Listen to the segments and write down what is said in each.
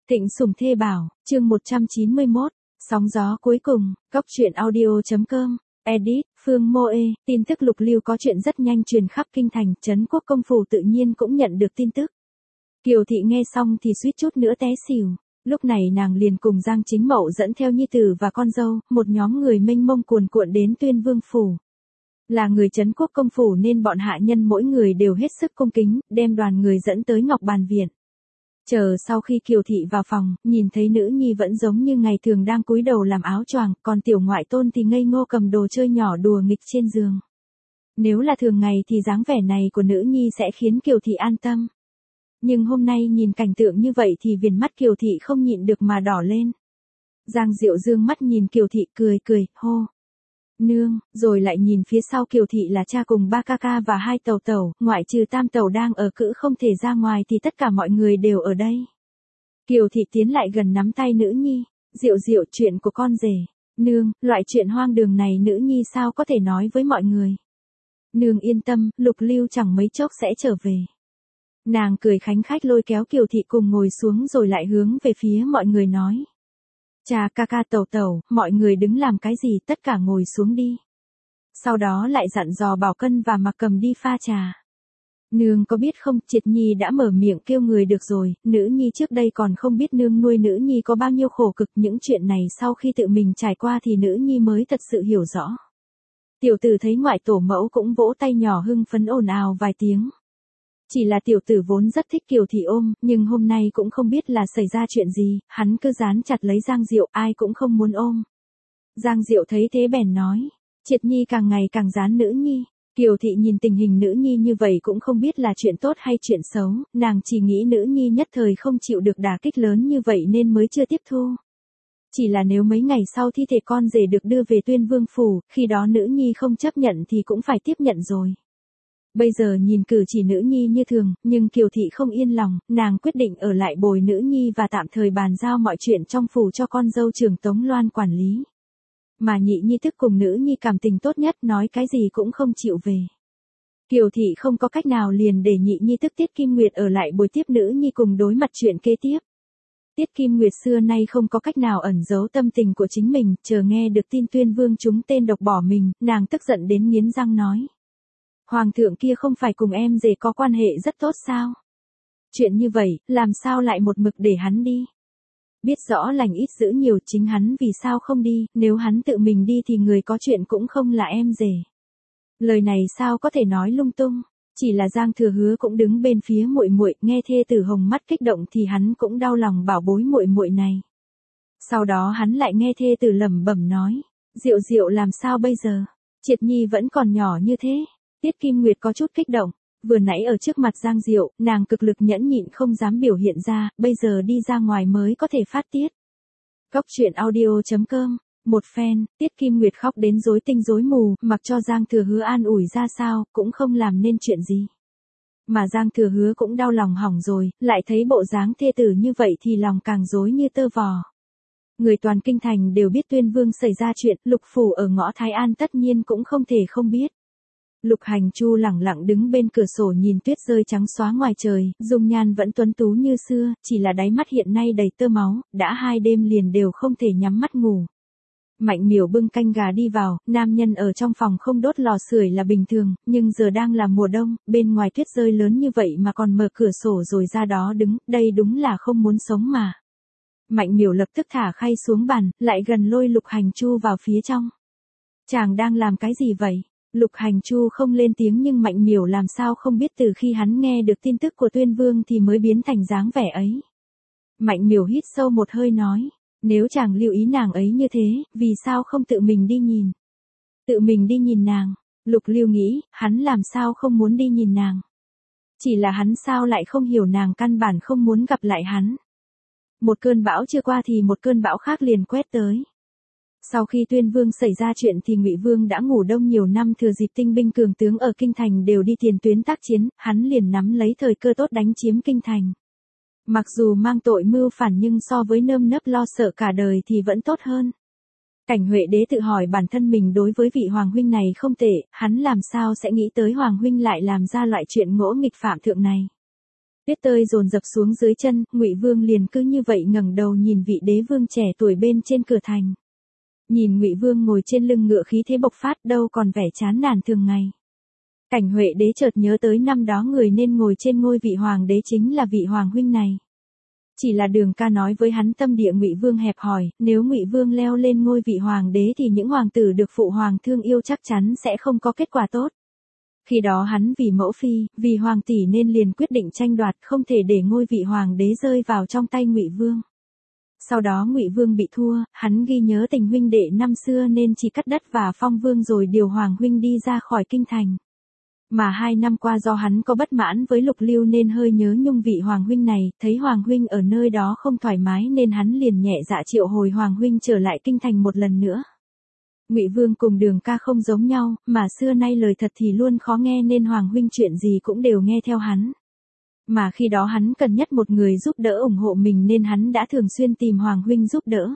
Thịnh Sủng Thê Bảo, chương 191, sóng gió cuối cùng, Cóc truyện audio.com, edit, Phương Mô Ê, tin tức Lục Lưu có chuyện rất nhanh truyền khắp kinh thành, Trấn Quốc công phủ tự nhiên cũng nhận được tin tức. Kiều Thị nghe xong thì suýt chút nữa té xỉu, lúc này nàng liền cùng Giang Chính Mậu dẫn theo nhi tử và con dâu, một nhóm người mênh mông cuồn cuộn đến Tuyên Vương phủ. Là người Trấn Quốc công phủ nên bọn hạ nhân mỗi người đều hết sức cung kính, đem đoàn người dẫn tới Ngọc Bàn Viện. Chờ sau khi Kiều Thị vào phòng, nhìn thấy nữ nhi vẫn giống như ngày thường đang cúi đầu làm áo choàng, còn tiểu ngoại tôn thì ngây ngô cầm đồ chơi nhỏ đùa nghịch trên giường. Nếu là thường ngày thì dáng vẻ này của nữ nhi sẽ khiến Kiều Thị an tâm. Nhưng hôm nay nhìn cảnh tượng như vậy thì viền mắt Kiều Thị không nhịn được mà đỏ lên. Giang Diệu dương mắt nhìn Kiều Thị cười, hô. Nương, rồi lại nhìn phía sau Kiều Thị là cha cùng ba ca ca và hai tẩu tẩu, ngoại trừ tam tẩu đang ở cữ không thể ra ngoài thì tất cả mọi người đều ở đây. Kiều Thị tiến lại gần nắm tay nữ nhi, Diệu Diệu, chuyện của con rể. Nương, loại chuyện hoang đường này nữ nhi sao có thể nói với mọi người. Nương yên tâm, Lục Lưu chẳng mấy chốc sẽ trở về. Nàng cười khánh khách lôi kéo Kiều Thị cùng ngồi xuống rồi lại hướng về phía mọi người nói. Cha, ca ca, tẩu tẩu, mọi người đứng làm cái gì, tất cả ngồi xuống đi. Sau đó lại dặn dò Bảo Cân và Mặc Cầm đi pha trà. Nương có biết không, Triệt Nhi đã mở miệng kêu người được rồi, nữ nhi trước đây còn không biết nương nuôi nữ nhi có bao nhiêu khổ cực, những chuyện này sau khi tự mình trải qua thì nữ nhi mới thật sự hiểu rõ. Tiểu tử thấy ngoại tổ mẫu cũng vỗ tay nhỏ hưng phấn ồn ào vài tiếng. Chỉ là tiểu tử vốn rất thích Kiều Thị ôm, nhưng hôm nay cũng không biết là xảy ra chuyện gì, hắn cứ dán chặt lấy Giang Diệu, ai cũng không muốn ôm. Giang Diệu thấy thế bèn nói, Triệt Nhi càng ngày càng dán nữ nhi. Kiều Thị nhìn tình hình nữ nhi như vậy cũng không biết là chuyện tốt hay chuyện xấu, nàng chỉ nghĩ nữ nhi nhất thời không chịu được đả kích lớn như vậy nên mới chưa tiếp thu. Chỉ là nếu mấy ngày sau thi thể con rể được đưa về Tuyên Vương phủ, khi đó nữ nhi không chấp nhận thì cũng phải tiếp nhận rồi. Bây giờ nhìn cử chỉ nữ nhi như thường, nhưng Kiều Thị không yên lòng, nàng quyết định ở lại bồi nữ nhi và tạm thời bàn giao mọi chuyện trong phủ cho con dâu trưởng Tống Loan quản lý. Mà nhị nhi thức cùng nữ nhi cảm tình tốt nhất, nói cái gì cũng không chịu về. Kiều Thị không có cách nào liền để nhị nhi thức Tiết Kim Nguyệt ở lại bồi tiếp nữ nhi cùng đối mặt chuyện kế tiếp. Tiết Kim Nguyệt xưa nay không có cách nào ẩn giấu tâm tình của chính mình, chờ nghe được tin Tuyên Vương trúng tên độc bỏ mình, nàng tức giận đến nghiến răng nói. Hoàng thượng kia không phải cùng em rể có quan hệ rất tốt sao? Chuyện như vậy, làm sao lại một mực để hắn đi? Biết rõ lành ít giữ nhiều, chính hắn vì sao không đi, nếu hắn tự mình đi thì người có chuyện cũng không là em rể. Lời này sao có thể nói lung tung, chỉ là Giang Thừa Hứa cũng đứng bên phía muội muội, nghe thê tử hồng mắt kích động thì hắn cũng đau lòng bảo bối muội muội này. Sau đó hắn lại nghe thê tử lẩm bẩm nói, Diệu Diệu làm sao bây giờ? Triệt Nhi vẫn còn nhỏ như thế. Tiết Kim Nguyệt có chút kích động, vừa nãy ở trước mặt Giang Diệu, nàng cực lực nhẫn nhịn không dám biểu hiện ra, bây giờ đi ra ngoài mới có thể phát tiết. Cóc truyện audio.com, một fan, Tiết Kim Nguyệt khóc đến rối tinh rối mù, mặc cho Giang Thừa Hứa an ủi ra sao, cũng không làm nên chuyện gì. Mà Giang Thừa Hứa cũng đau lòng hỏng rồi, lại thấy bộ dáng thê tử như vậy thì lòng càng rối như tơ vò. Người toàn kinh thành đều biết Tuyên Vương xảy ra chuyện, Lục phủ ở ngõ Thái An tất nhiên cũng không thể không biết. Lục Hành Chu lẳng lặng đứng bên cửa sổ nhìn tuyết rơi trắng xóa ngoài trời, dung nhan vẫn tuấn tú như xưa, chỉ là đáy mắt hiện nay đầy tơ máu, đã 2 đêm liền đều không thể nhắm mắt ngủ. Mạnh Miểu bưng canh gà đi vào, nam nhân ở trong phòng không đốt lò sưởi là bình thường, nhưng giờ đang là mùa đông, bên ngoài tuyết rơi lớn như vậy mà còn mở cửa sổ rồi ra đó đứng, đây đúng là không muốn sống mà. Mạnh Miểu lập tức thả khay xuống bàn, lại gần lôi Lục Hành Chu vào phía trong. Chàng đang làm cái gì vậy? Lục Hành Chu không lên tiếng nhưng Mạnh Miểu làm sao không biết từ khi hắn nghe được tin tức của Tuyên Vương thì mới biến thành dáng vẻ ấy. Mạnh Miểu hít sâu một hơi nói, nếu chàng lưu ý nàng ấy như thế, vì sao không tự mình đi nhìn? Tự mình đi nhìn nàng, Lục Lưu nghĩ, hắn làm sao không muốn đi nhìn nàng? Chỉ là hắn sao lại không hiểu nàng căn bản không muốn gặp lại hắn. Một cơn bão chưa qua thì một cơn bão khác liền quét tới. Sau khi Tuyên Vương xảy ra chuyện thì Ngụy Vương đã ngủ đông nhiều năm, thừa dịp tinh binh cường tướng ở kinh thành đều đi tiền tuyến tác chiến, hắn liền nắm lấy thời cơ tốt đánh chiếm kinh thành. Mặc dù mang tội mưu phản nhưng so với nơm nớp lo sợ cả đời thì vẫn tốt hơn. Cảnh Huệ Đế tự hỏi bản thân mình đối với vị hoàng huynh này không tệ, hắn làm sao sẽ nghĩ tới hoàng huynh lại làm ra loại chuyện ngỗ nghịch phạm thượng này. Tuyết tơi dồn dập xuống dưới chân, Ngụy Vương liền cứ như vậy ngẩng đầu nhìn vị đế vương trẻ tuổi bên trên cửa thành. Nhìn Ngụy Vương ngồi trên lưng ngựa khí thế bộc phát đâu còn vẻ chán nản thường ngày. Cảnh Huệ đế chợt nhớ tới năm đó người nên ngồi trên ngôi vị hoàng đế chính là vị hoàng huynh này. Chỉ là Đường Ca nói với hắn tâm địa Ngụy Vương hẹp hòi, nếu Ngụy Vương leo lên ngôi vị hoàng đế thì những hoàng tử được phụ hoàng thương yêu chắc chắn sẽ không có kết quả tốt. Khi đó hắn vì mẫu phi, vì hoàng tỷ nên liền quyết định tranh đoạt, không thể để ngôi vị hoàng đế rơi vào trong tay Ngụy Vương. Sau đó Ngụy Vương bị thua, hắn ghi nhớ tình huynh đệ năm xưa nên chỉ cắt đất và phong vương rồi điều hoàng huynh đi ra khỏi kinh thành. Mà 2 năm qua do hắn có bất mãn với Lục Lưu nên hơi nhớ nhung vị hoàng huynh này, thấy hoàng huynh ở nơi đó không thoải mái nên hắn liền nhẹ dạ triệu hồi hoàng huynh trở lại kinh thành một lần nữa. Ngụy Vương cùng Đường Ca không giống nhau, mà xưa nay lời thật thì luôn khó nghe nên hoàng huynh chuyện gì cũng đều nghe theo hắn. Mà khi đó hắn cần nhất một người giúp đỡ ủng hộ mình nên hắn đã thường xuyên tìm hoàng huynh giúp đỡ.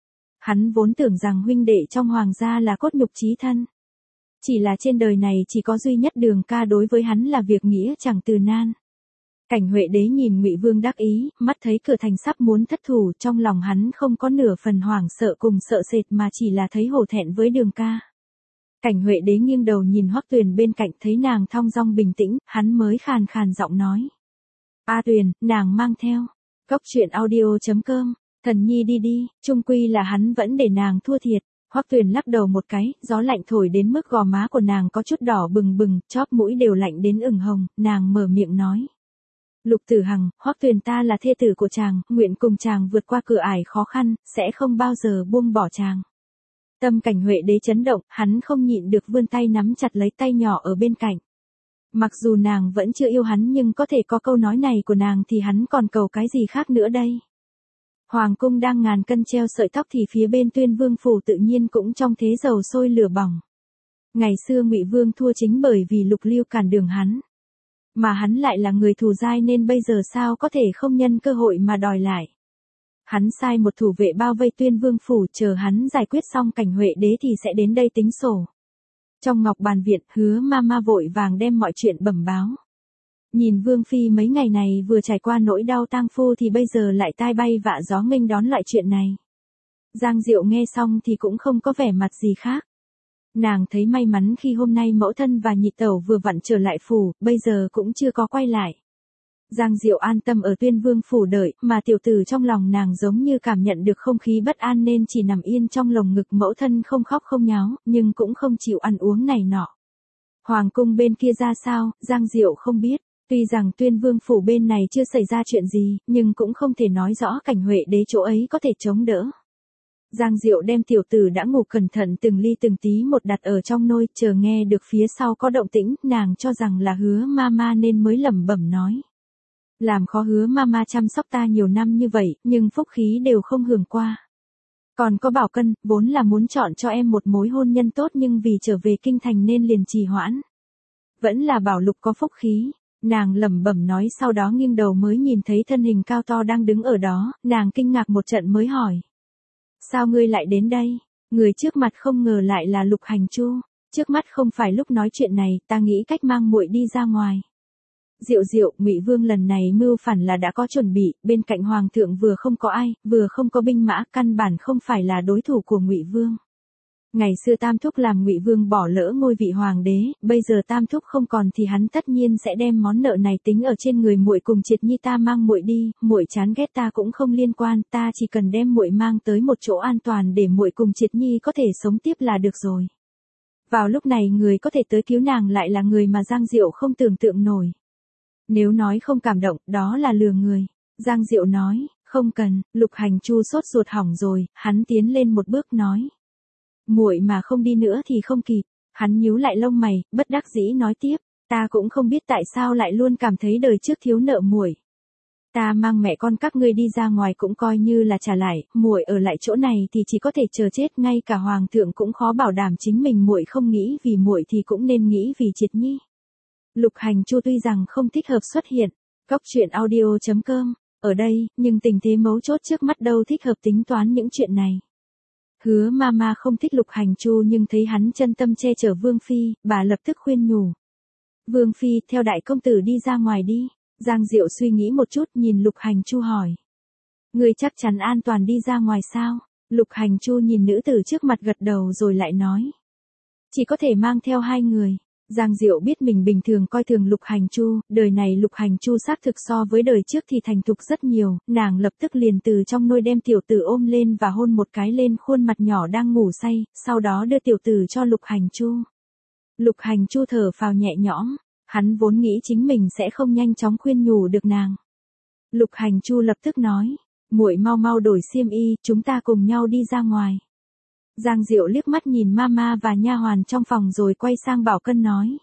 Hắn vốn tưởng rằng huynh đệ trong hoàng gia là cốt nhục chí thân. Chỉ là trên đời này chỉ có duy nhất Đường Ca đối với hắn là việc nghĩa chẳng từ nan. Cảnh Huệ đế nhìn Ngụy Vương đắc ý, mắt thấy cửa thành sắp muốn thất thủ, trong lòng hắn không có nửa phần hoảng sợ cùng sợ sệt mà chỉ là thấy hổ thẹn với Đường Ca. Cảnh Huệ đế nghiêng đầu nhìn Hoắc Tuyền bên cạnh, thấy nàng thong dong bình tĩnh, hắn mới khàn khàn giọng nói: "A Tuyền, nàng mang theo." Cốc truyện audio.com, Thần nhi đi đi, chung quy là hắn vẫn để nàng thua thiệt. Hoắc Tuyền lắc đầu một cái, gió lạnh thổi đến mức gò má của nàng có chút đỏ bừng bừng, chóp mũi đều lạnh đến ửng hồng, nàng mở miệng nói: "Lục Tử Hằng, Hoắc Tuyền ta là thê tử của chàng, nguyện cùng chàng vượt qua cửa ải khó khăn, sẽ không bao giờ buông bỏ chàng." Tâm Cảnh Huệ đế chấn động, hắn không nhịn được vươn tay nắm chặt lấy tay nhỏ ở bên cạnh. Mặc dù nàng vẫn chưa yêu hắn nhưng có thể có câu nói này của nàng thì hắn còn cầu cái gì khác nữa đây. Hoàng cung đang ngàn cân treo sợi tóc thì phía bên Tuyên Vương phủ tự nhiên cũng trong thế dầu sôi lửa bỏng. Ngày xưa Ngụy Vương thua chính bởi vì Lục Lưu cản đường hắn. Mà hắn lại là người thù dai nên bây giờ sao có thể không nhân cơ hội mà đòi lại. Hắn sai một thủ vệ bao vây Tuyên Vương phủ, chờ hắn giải quyết xong Cảnh Huệ đế thì sẽ đến đây tính sổ. Trong Ngọc Bàn Viện, Hứa Mama vội vàng đem mọi chuyện bẩm báo. Nhìn Vương phi mấy ngày này vừa trải qua nỗi đau tang phu thì bây giờ lại tai bay vạ gió nghênh đón loại chuyện này. Giang Diệu nghe xong thì cũng không có vẻ mặt gì khác. Nàng thấy may mắn khi hôm nay mẫu thân và nhị tẩu vừa vặn trở lại phủ, bây giờ cũng chưa có quay lại. Giang Diệu an tâm ở Tuyên Vương phủ đợi, mà tiểu tử trong lòng nàng giống như cảm nhận được không khí bất an nên chỉ nằm yên trong lồng ngực mẫu thân, không khóc không nháo, nhưng cũng không chịu ăn uống này nọ. Hoàng cung bên kia ra sao, Giang Diệu không biết. Tuy rằng Tuyên Vương phủ bên này chưa xảy ra chuyện gì, nhưng cũng không thể nói rõ Cảnh Huệ đế chỗ ấy có thể chống đỡ. Giang Diệu đem tiểu tử đã ngủ cẩn thận từng ly từng tí một đặt ở trong nôi, chờ nghe được phía sau có động tĩnh, nàng cho rằng là Hứa Mama nên mới lẩm bẩm nói: "Làm khó Hứa Mama chăm sóc ta nhiều năm như vậy, nhưng phúc khí đều không hưởng qua. Còn có Bảo Cân, vốn là muốn chọn cho em một mối hôn nhân tốt nhưng vì trở về kinh thành nên liền trì hoãn. Vẫn là Bảo Lục có phúc khí." Nàng lẩm bẩm nói, sau đó nghiêng đầu mới nhìn thấy thân hình cao to đang đứng ở đó, nàng kinh ngạc một trận mới hỏi: "Sao ngươi lại đến đây?" Người trước mặt không ngờ lại là Lục Hành Chu. "Trước mắt không phải lúc nói chuyện này, ta nghĩ cách mang muội đi ra ngoài." Diệu Diệu, Ngụy Vương lần này mưu phản là đã có chuẩn bị, bên cạnh hoàng thượng vừa không có ai, vừa không có binh mã, căn bản không phải là đối thủ của Ngụy Vương. Ngày xưa Tam Thúc làm Ngụy Vương bỏ lỡ ngôi vị hoàng đế, bây giờ Tam Thúc không còn thì hắn tất nhiên sẽ đem món nợ này tính ở trên người muội cùng Triệt Nhi. "Ta mang muội đi, muội chán ghét ta cũng không liên quan, ta chỉ cần đem muội mang tới một chỗ an toàn để muội cùng Triệt Nhi có thể sống tiếp là được rồi." Vào lúc này người có thể tới cứu nàng lại là người mà Giang Diệu không tưởng tượng nổi. Nếu nói không cảm động, đó là lừa người. Giang Diệu nói: "Không cần." Lục Hành Chu sốt ruột hỏng rồi, hắn tiến lên một bước nói: "Muội mà không đi nữa thì không kịp." Hắn nhíu lại lông mày, bất đắc dĩ nói tiếp: "Ta cũng không biết tại sao lại luôn cảm thấy đời trước thiếu nợ muội. Ta mang mẹ con các ngươi đi ra ngoài cũng coi như là trả lại, muội ở lại chỗ này thì chỉ có thể chờ chết, ngay cả hoàng thượng cũng khó bảo đảm chính mình muội không nghĩ vì muội thì cũng nên nghĩ vì Triệt Nhi." Lục Hành Chu tuy rằng không thích hợp xuất hiện, Cốc truyện audio.com, ở đây, nhưng tình thế mấu chốt trước mắt đâu thích hợp tính toán những chuyện này. Hứa Mama không thích Lục Hành Chu nhưng thấy hắn chân tâm che chở Vương phi, bà lập tức khuyên nhủ: "Vương phi, theo đại công tử đi ra ngoài đi." Giang Diệu suy nghĩ một chút nhìn Lục Hành Chu hỏi. Ngươi chắc chắn an toàn đi ra ngoài sao? Lục Hành Chu nhìn nữ tử trước mặt gật đầu rồi lại nói. Chỉ có thể mang theo 2 người. Giang Diệu biết mình bình thường coi thường Lục Hành Chu, đời này Lục Hành Chu xác thực so với đời trước thì thành thục rất nhiều, nàng lập tức liền từ trong nôi đem tiểu tử ôm lên và hôn một cái lên khuôn mặt nhỏ đang ngủ say, sau đó đưa tiểu tử cho Lục Hành Chu. Lục Hành Chu thở phào nhẹ nhõm, hắn vốn nghĩ chính mình sẽ không nhanh chóng khuyên nhủ được nàng. Lục Hành Chu lập tức nói, muội mau mau đổi xiêm y, chúng ta cùng nhau đi ra ngoài. Giang Diệu liếc mắt nhìn mama và nha hoàn trong phòng rồi quay sang Bảo Cân nói.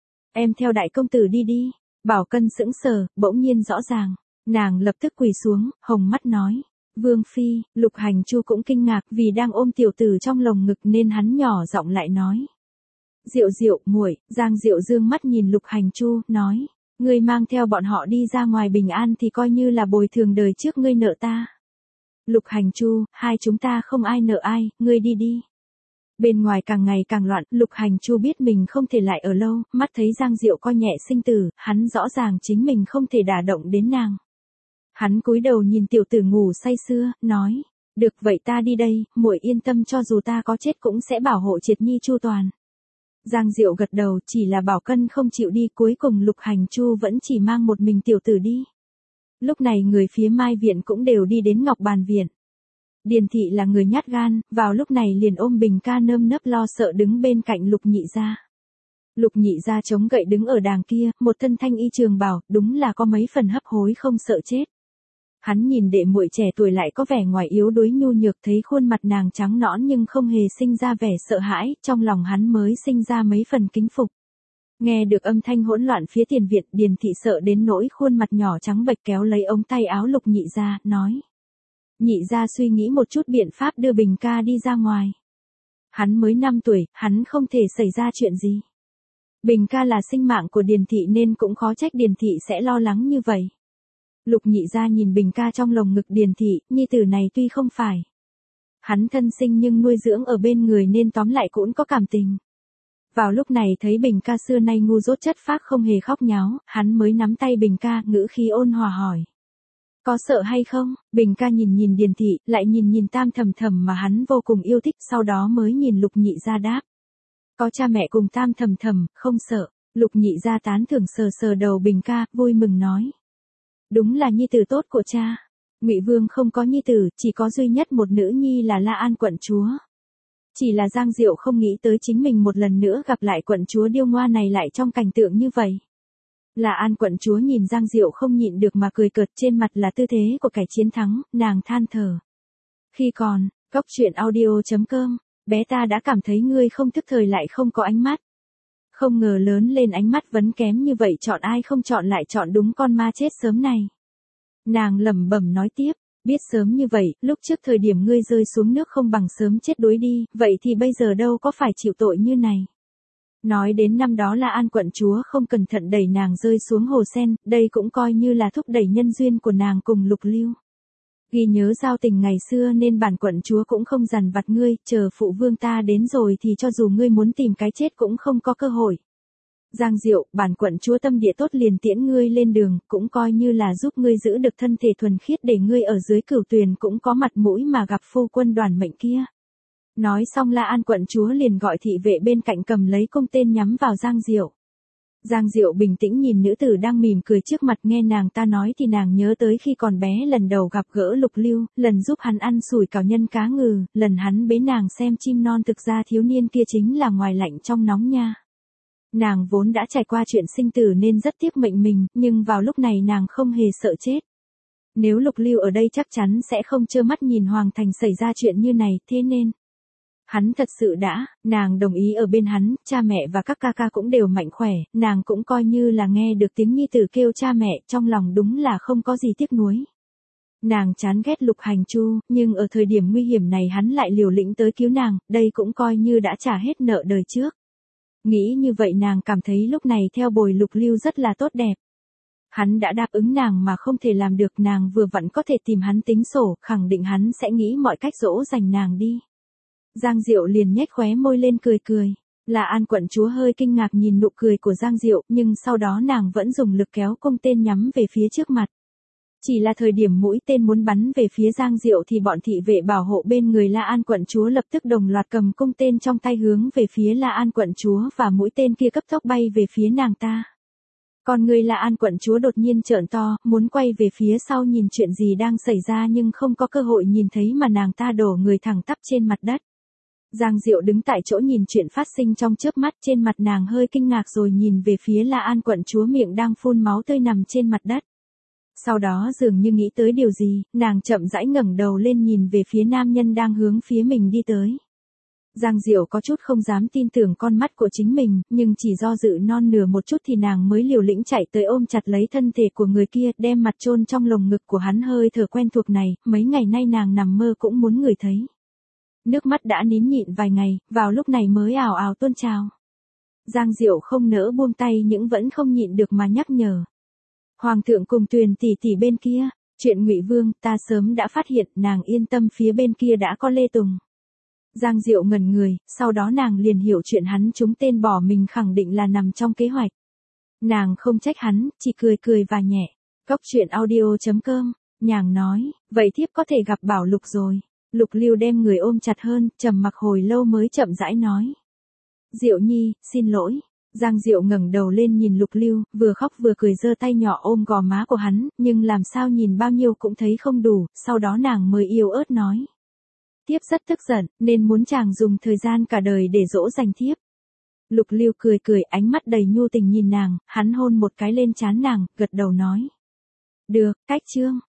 Em theo đại công tử đi đi. Bảo Cân sững sờ, bỗng nhiên rõ ràng. Nàng lập tức quỳ xuống, hồng mắt nói. Vương Phi, Lục Hành Chu cũng kinh ngạc vì đang ôm tiểu tử trong lồng ngực nên hắn nhỏ giọng lại nói. Diệu Diệu, muội. Giang Diệu dương mắt nhìn Lục Hành Chu, nói. Ngươi mang theo bọn họ đi ra ngoài bình an thì coi như là bồi thường đời trước ngươi nợ ta. Lục Hành Chu, hai chúng ta không ai nợ ai, ngươi đi đi. Bên ngoài càng ngày càng loạn, Lục Hành Chu biết mình không thể lại ở lâu, mắt thấy Giang Diệu coi nhẹ sinh tử, hắn rõ ràng chính mình không thể đả động đến nàng. Hắn cúi đầu nhìn tiểu tử ngủ say sưa, nói, được vậy ta đi đây, muội yên tâm cho dù ta có chết cũng sẽ bảo hộ Triệt Nhi chu toàn. Giang Diệu gật đầu, chỉ là Bảo Cân không chịu đi, cuối cùng Lục Hành Chu vẫn chỉ mang một mình tiểu tử đi. Lúc này người phía Mai Viện cũng đều đi đến Ngọc Bàn Viện. Điền thị là người nhát gan, vào lúc này liền ôm Bình Ca nơm nớp lo sợ đứng bên cạnh Lục Nhị gia. Lục Nhị gia chống gậy đứng ở đàng kia, một thân thanh y trường bào, đúng là có mấy phần hấp hối không sợ chết. Hắn nhìn đệ muội trẻ tuổi lại có vẻ ngoài yếu đuối nhu nhược, thấy khuôn mặt nàng trắng nõn nhưng không hề sinh ra vẻ sợ hãi, trong lòng hắn mới sinh ra mấy phần kính phục. Nghe được âm thanh hỗn loạn phía tiền viện, Điền thị sợ đến nỗi khuôn mặt nhỏ trắng bệch kéo lấy ống tay áo Lục Nhị gia, nói. Nhị gia suy nghĩ một chút biện pháp đưa Bình Ca đi ra ngoài. Hắn mới 5 tuổi, hắn không thể xảy ra chuyện gì. Bình Ca là sinh mạng của Điền thị nên cũng khó trách Điền thị sẽ lo lắng như vậy. Lục Nhị gia nhìn Bình Ca trong lồng ngực Điền thị, nhi tử này tuy không phải hắn thân sinh nhưng nuôi dưỡng ở bên người nên tóm lại cũng có cảm tình. Vào lúc này thấy Bình Ca xưa nay ngu dốt chất phác không hề khóc nháo, hắn mới nắm tay Bình Ca, ngữ khí ôn hòa hỏi. Có sợ hay không? Bình Ca nhìn nhìn Điền thị, lại nhìn nhìn Tam Thầm Thầm mà hắn vô cùng yêu thích, sau đó mới nhìn Lục Nhị gia đáp. Có cha mẹ cùng Tam Thầm Thầm, không sợ. Lục Nhị gia tán thưởng sờ sờ đầu Bình Ca, vui mừng nói. Đúng là nhi tử tốt của cha. Ngụy Vương không có nhi tử, chỉ có duy nhất một nữ nhi là La An quận chúa. Chỉ là Giang Diệu không nghĩ tới chính mình một lần nữa gặp lại quận chúa điêu ngoa này lại trong cảnh tượng như vậy. La An quận chúa nhìn Giang Diệu không nhịn được mà cười cợt, trên mặt là tư thế của kẻ chiến thắng, nàng than thở. Khi còn, góc truyện audio.com, bé ta đã cảm thấy ngươi không thức thời lại không có ánh mắt. Không ngờ lớn lên ánh mắt vẫn kém như vậy, chọn ai không chọn lại chọn đúng con ma chết sớm này. Nàng lẩm bẩm nói tiếp, biết sớm như vậy, lúc trước thời điểm ngươi rơi xuống nước không bằng sớm chết đuối đi, vậy thì bây giờ đâu có phải chịu tội như này. Nói đến năm đó La An quận chúa không cẩn thận đẩy nàng rơi xuống hồ sen, đây cũng coi như là thúc đẩy nhân duyên của nàng cùng Lục Lưu. Ghi nhớ giao tình ngày xưa nên bản quận chúa cũng không dằn vặt ngươi, chờ phụ vương ta đến rồi thì cho dù ngươi muốn tìm cái chết cũng không có cơ hội. Giang Diệu, bản quận chúa tâm địa tốt liền tiễn ngươi lên đường, cũng coi như là giúp ngươi giữ được thân thể thuần khiết để ngươi ở dưới Cửu Tuyền cũng có mặt mũi mà gặp phu quân Đoàn Mệnh kia. Nói xong La An quận chúa liền gọi thị vệ bên cạnh cầm lấy cung tên nhắm vào Giang Diệu. Giang Diệu bình tĩnh nhìn nữ tử đang mỉm cười trước mặt, nghe nàng ta nói thì nàng nhớ tới khi còn bé lần đầu gặp gỡ Lục Lưu, lần giúp hắn ăn sủi cảo nhân cá ngừ, lần hắn bế nàng xem chim non, thực ra thiếu niên kia chính là ngoài lạnh trong nóng nha. Nàng vốn đã trải qua chuyện sinh tử nên rất tiếc mệnh mình, nhưng vào lúc này nàng không hề sợ chết. Nếu Lục Lưu ở đây chắc chắn sẽ không trơ mắt nhìn Hoàng Thành xảy ra chuyện như này, thế nên hắn thật sự đã, nàng đồng ý ở bên hắn, cha mẹ và các ca ca cũng đều mạnh khỏe, nàng cũng coi như là nghe được tiếng nhi tử kêu cha mẹ, trong lòng đúng là không có gì tiếc nuối. Nàng chán ghét Lục Hành Chu, nhưng ở thời điểm nguy hiểm này hắn lại liều lĩnh tới cứu nàng, đây cũng coi như đã trả hết nợ đời trước. Nghĩ như vậy nàng cảm thấy lúc này theo bồi Lục Lưu rất là tốt đẹp. Hắn đã đáp ứng nàng mà không thể làm được, nàng vừa vặn có thể tìm hắn tính sổ, khẳng định hắn sẽ nghĩ mọi cách dỗ dành nàng đi. Giang Diệu liền nhếch khóe môi lên cười cười. La An quận chúa hơi kinh ngạc nhìn nụ cười của Giang Diệu, nhưng sau đó nàng vẫn dùng lực kéo cung tên nhắm về phía trước mặt. Chỉ là thời điểm mũi tên muốn bắn về phía Giang Diệu thì bọn thị vệ bảo hộ bên người La An quận chúa lập tức đồng loạt cầm cung tên trong tay hướng về phía La An quận chúa và mũi tên kia cấp tốc bay về phía nàng ta. Còn người La An quận chúa đột nhiên trợn to, muốn quay về phía sau nhìn chuyện gì đang xảy ra nhưng không có cơ hội nhìn thấy mà nàng ta đổ người thẳng tắp trên mặt đất. Giang Diệu đứng tại chỗ nhìn chuyện phát sinh trong chớp mắt, trên mặt nàng hơi kinh ngạc rồi nhìn về phía La An quận chúa miệng đang phun máu tươi nằm trên mặt đất. Sau đó dường như nghĩ tới điều gì, nàng chậm rãi ngẩng đầu lên nhìn về phía nam nhân đang hướng phía mình đi tới. Giang Diệu có chút không dám tin tưởng con mắt của chính mình, nhưng chỉ do dự non nửa một chút thì nàng mới liều lĩnh chạy tới ôm chặt lấy thân thể của người kia, đem mặt chôn trong lồng ngực của hắn. Hơi thở quen thuộc này, mấy ngày nay nàng nằm mơ cũng muốn ngửi thấy. Nước mắt đã nín nhịn vài ngày, vào lúc này mới ào ào tuôn trào. Giang Diệu không nỡ buông tay nhưng vẫn không nhịn được mà nhắc nhở. Hoàng thượng cùng Tuyền tỷ tỷ bên kia, chuyện Ngụy Vương ta sớm đã phát hiện, nàng yên tâm, phía bên kia đã có Lê Tùng. Giang Diệu ngẩn người, sau đó nàng liền hiểu chuyện hắn trúng tên bỏ mình khẳng định là nằm trong kế hoạch. Nàng không trách hắn, chỉ cười cười và nhẹ. Cốc truyện audio.com, nhàng nói, vậy thiếp có thể gặp Bảo Lục rồi. Lục Lưu đem người ôm chặt hơn, trầm mặc hồi lâu mới chậm rãi nói. Diệu Nhi, xin lỗi. Giang Diệu ngẩng đầu lên nhìn Lục Lưu, vừa khóc vừa cười giơ tay nhỏ ôm gò má của hắn, nhưng làm sao nhìn bao nhiêu cũng thấy không đủ, sau đó nàng mới yếu ớt nói. Thiếp rất tức giận, nên muốn chàng dùng thời gian cả đời để dỗ dành thiếp. Lục Lưu cười cười, ánh mắt đầy nhu tình nhìn nàng, hắn hôn một cái lên trán nàng, gật đầu nói. Được, cách chương.